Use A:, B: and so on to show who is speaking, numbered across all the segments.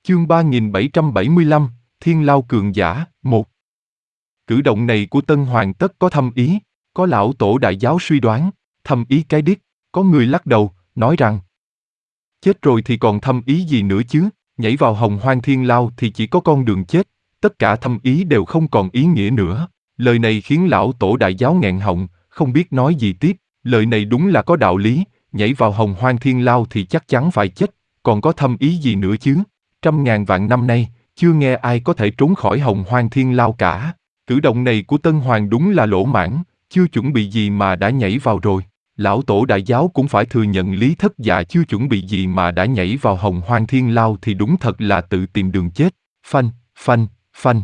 A: Chương 3775, Thiên Lao Cường Giả, 1. Cử động này của Tân Hoàng tất có thâm ý, có lão tổ đại giáo suy đoán, thâm ý cái điếc, có người lắc đầu, nói rằng chết rồi thì còn thâm ý gì nữa chứ, nhảy vào Hồng Hoang Thiên Lao thì chỉ có con đường chết, tất cả thâm ý đều không còn ý nghĩa nữa. Lời này khiến lão tổ đại giáo nghẹn họng, không biết nói gì tiếp, lời này đúng là có đạo lý, nhảy vào Hồng Hoang Thiên Lao thì chắc chắn phải chết, còn có thâm ý gì nữa chứ, 100.000 vạn năm nay, chưa nghe ai có thể trốn khỏi Hồng Hoang Thiên Lao cả. Cử động này của Tân Hoàng đúng là lỗ mãng, chưa chuẩn bị gì mà đã nhảy vào rồi. Lão tổ đại giáo cũng phải thừa nhận Lý Thất Dạ chưa chuẩn bị gì mà đã nhảy vào Hồng Hoang Thiên Lao thì đúng thật là tự tìm đường chết. Phanh, phanh, phanh.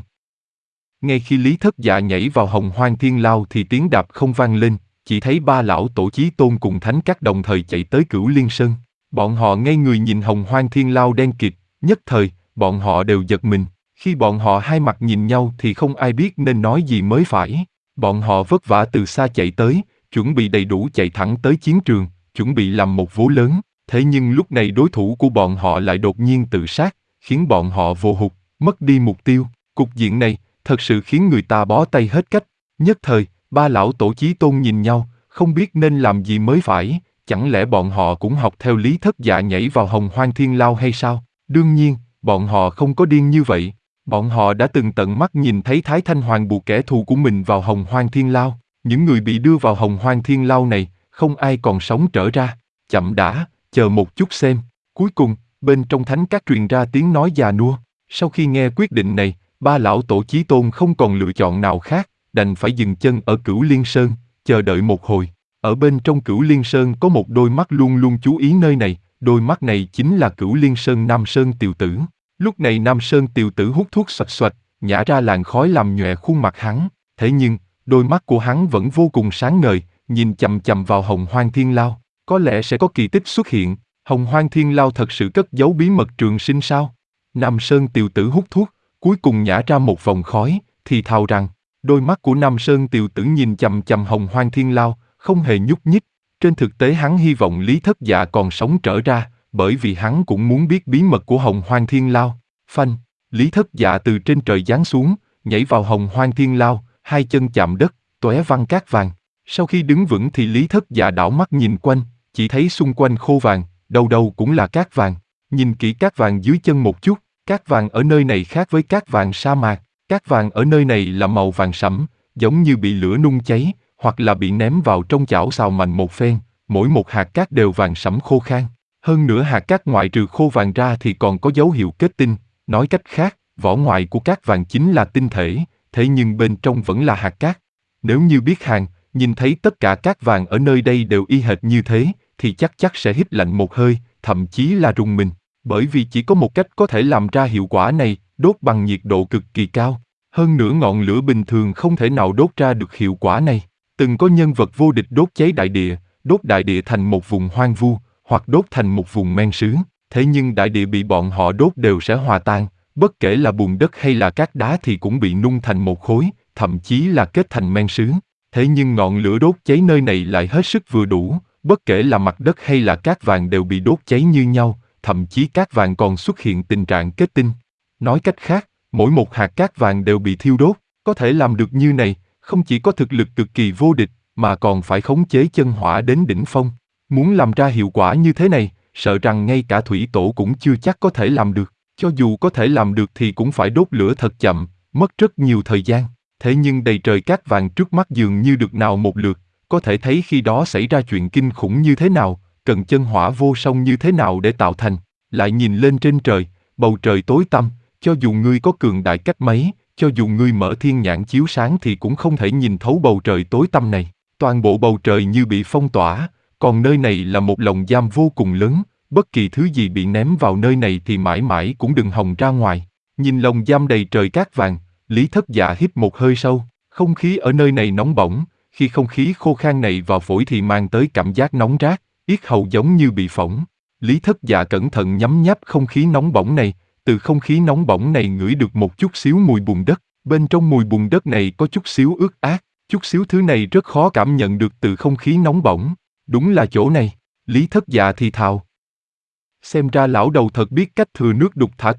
A: Ngay khi Lý Thất Dạ nhảy vào Hồng Hoang Thiên Lao thì tiếng đạp không vang lên, chỉ thấy ba lão tổ Chí Tôn cùng Thánh Các đồng thời chạy tới Cửu Liên Sơn. Bọn họ ngây người nhìn Hồng Hoang Thiên Lao đen kịt, nhất thời, bọn họ đều giật mình. Khi bọn họ hai mặt nhìn nhau thì không ai biết nên nói gì mới phải. Bọn họ vất vả từ xa chạy tới, chuẩn bị đầy đủ chạy thẳng tới chiến trường, chuẩn bị làm một vố lớn. Thế nhưng lúc này đối thủ của bọn họ lại đột nhiên tự sát, khiến bọn họ vô hụt, mất đi mục tiêu. Cục diện này, thật sự khiến người ta bó tay hết cách. Nhất thời, ba lão tổ Chí Tôn nhìn nhau, không biết nên làm gì mới phải. Chẳng lẽ bọn họ cũng học theo Lý Thất Dạ nhảy vào Hồng Hoang Thiên Lao hay sao? Đương nhiên, bọn họ không có điên như vậy. Bọn họ đã từng tận mắt nhìn thấy Thái Thanh Hoàng buộc kẻ thù của mình vào Hồng Hoang Thiên Lao. Những người bị đưa vào Hồng Hoang Thiên Lao này, không ai còn sống trở ra. Chậm đã, chờ một chút xem. Cuối cùng, bên trong Thánh Các truyền ra tiếng nói già nua. Sau khi nghe quyết định này, ba lão tổ Chí Tôn không còn lựa chọn nào khác, đành phải dừng chân ở Cửu Liên Sơn, chờ đợi một hồi. Ở bên trong Cửu Liên Sơn có một đôi mắt luôn luôn chú ý nơi này, đôi mắt này chính là Cửu Liên Sơn Nam Sơn Tiều Tử. Lúc này Nam Sơn Tiều Tử hút thuốc xoạch xoạch, nhả ra làn khói làm nhòe khuôn mặt hắn, thế nhưng, đôi mắt của hắn vẫn vô cùng sáng ngời, nhìn chằm chằm vào Hồng Hoang Thiên Lao. Có lẽ sẽ có kỳ tích xuất hiện, Hồng Hoang Thiên Lao thật sự cất giấu bí mật trường sinh sao? Nam Sơn Tiều Tử hút thuốc, cuối cùng nhả ra một vòng khói, thì thào rằng, đôi mắt của Nam Sơn Tiều Tử nhìn chằm chằm Hồng Hoang Thiên Lao, không hề nhúc nhích. Trên thực tế hắn hy vọng Lý Thất Dạ còn sống trở ra, bởi vì hắn cũng muốn biết bí mật của Hồng Hoang Thiên Lao. Phanh, Lý Thất Dạ từ trên trời giáng xuống, nhảy vào Hồng Hoang Thiên Lao, hai chân chạm đất, tóe văng cát vàng. Sau khi đứng vững thì Lý Thất Dạ đảo mắt nhìn quanh, chỉ thấy xung quanh khô vàng, đâu đâu cũng là cát vàng. Nhìn kỹ cát vàng dưới chân một chút, cát vàng ở nơi này khác với cát vàng sa mạc. Cát vàng ở nơi này là màu vàng sẫm, giống như bị lửa nung cháy, hoặc là bị ném vào trong chảo xào mạnh một phen, mỗi một hạt cát đều vàng sẫm khô khan. Hơn nữa hạt cát ngoại trừ khô vàng ra thì còn có dấu hiệu kết tinh, nói cách khác, vỏ ngoài của cát vàng chính là tinh thể, thế nhưng bên trong vẫn là hạt cát. Nếu như biết hàng, nhìn thấy tất cả cát vàng ở nơi đây đều y hệt như thế, thì chắc sẽ hít lạnh một hơi, thậm chí là rùng mình, bởi vì chỉ có một cách có thể làm ra hiệu quả này, đốt bằng nhiệt độ cực kỳ cao. Hơn nữa ngọn lửa bình thường không thể nào đốt ra được hiệu quả này. Từng có nhân vật vô địch đốt cháy đốt đại địa thành một vùng hoang vu, hoặc đốt thành một vùng men sứ. Thế nhưng đại địa bị bọn họ đốt đều sẽ hòa tan, bất kể là bùn đất hay là cát đá thì cũng bị nung thành một khối, thậm chí là kết thành men sứ. Thế nhưng ngọn lửa đốt cháy nơi này lại hết sức vừa đủ, bất kể là mặt đất hay là cát vàng đều bị đốt cháy như nhau, thậm chí cát vàng còn xuất hiện tình trạng kết tinh. Nói cách khác, mỗi một hạt cát vàng đều bị thiêu đốt. Có thể làm được như này, không chỉ có thực lực cực kỳ vô địch, mà còn phải khống chế chân hỏa đến đỉnh phong. Muốn làm ra hiệu quả như thế này, sợ rằng ngay cả thủy tổ cũng chưa chắc có thể làm được. Cho dù có thể làm được thì cũng phải đốt lửa thật chậm, mất rất nhiều thời gian. Thế nhưng đầy trời cát vàng trước mắt dường như được nào một lượt, có thể thấy khi đó xảy ra chuyện kinh khủng như thế nào, cần chân hỏa vô song như thế nào để tạo thành. Lại nhìn lên trên trời, bầu trời tối tăm, cho dù ngươi có cường đại cách mấy, cho dù ngươi mở thiên nhãn chiếu sáng thì cũng không thể nhìn thấu bầu trời tối tăm này. Toàn bộ bầu trời như bị phong tỏa, còn nơi này là một lồng giam vô cùng lớn, bất kỳ thứ gì bị ném vào nơi này thì mãi mãi cũng đừng hòng ra ngoài. Nhìn lồng giam đầy trời cát vàng, Lý Thất Dạ hít một hơi sâu, không khí ở nơi này nóng bỏng, khi không khí khô khan này vào phổi thì mang tới cảm giác nóng rát, yết hầu giống như bị phỏng. Lý Thất Dạ cẩn thận nhấm nháp không khí nóng bỏng này, từ không khí nóng bỏng này ngửi được một chút xíu mùi bùn đất, bên trong mùi bùn đất này có chút xíu ướt át, chút xíu thứ này rất khó cảm nhận được từ không khí nóng bỏng. Đúng là chỗ này, Lý Thất Dạ thì thào. Xem ra lão đầu thật biết cách thừa nước đục thả câu,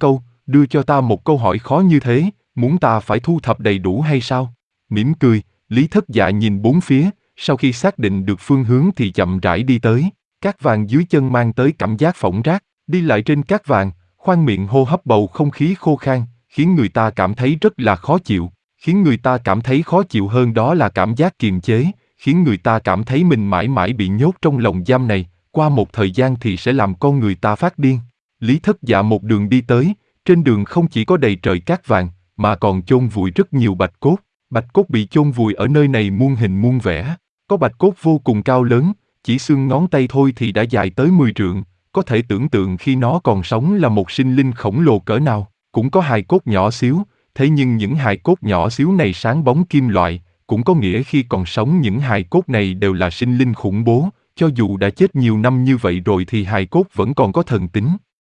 A: đưa cho ta một câu hỏi khó như thế, muốn ta phải thu thập đầy đủ hay sao? Mỉm cười, Lý Thất Dạ nhìn bốn phía, sau khi xác định được phương hướng thì chậm rãi đi tới. Cát vàng dưới chân mang tới cảm giác phỏng rác, đi lại trên cát vàng, khoang miệng hô hấp bầu không khí khô khan, khiến người ta cảm thấy rất là khó chịu. Khiến người ta cảm thấy khó chịu hơn đó là cảm giác kiềm chế, khiến người ta cảm thấy mình mãi mãi bị nhốt trong lồng giam này, qua một thời gian thì sẽ làm con người ta phát điên. Lý Thất Dạ một đường đi tới, trên đường không chỉ có đầy trời cát vàng, mà còn chôn vùi rất nhiều bạch cốt. Bạch cốt bị chôn vùi ở nơi này muôn hình muôn vẻ. Có bạch cốt vô cùng cao lớn, chỉ xương ngón tay thôi thì đã dài tới 10 trượng, có thể tưởng tượng khi nó còn sống là một sinh linh khổng lồ cỡ nào. Cũng có hài cốt nhỏ xíu, thế nhưng những hài cốt nhỏ xíu này sáng bóng kim loại, cũng có nghĩa khi còn sống những hài cốt này đều là sinh linh khủng bố, cho dù đã chết nhiều năm như vậy rồi thì hài cốt vẫn còn có thần tính.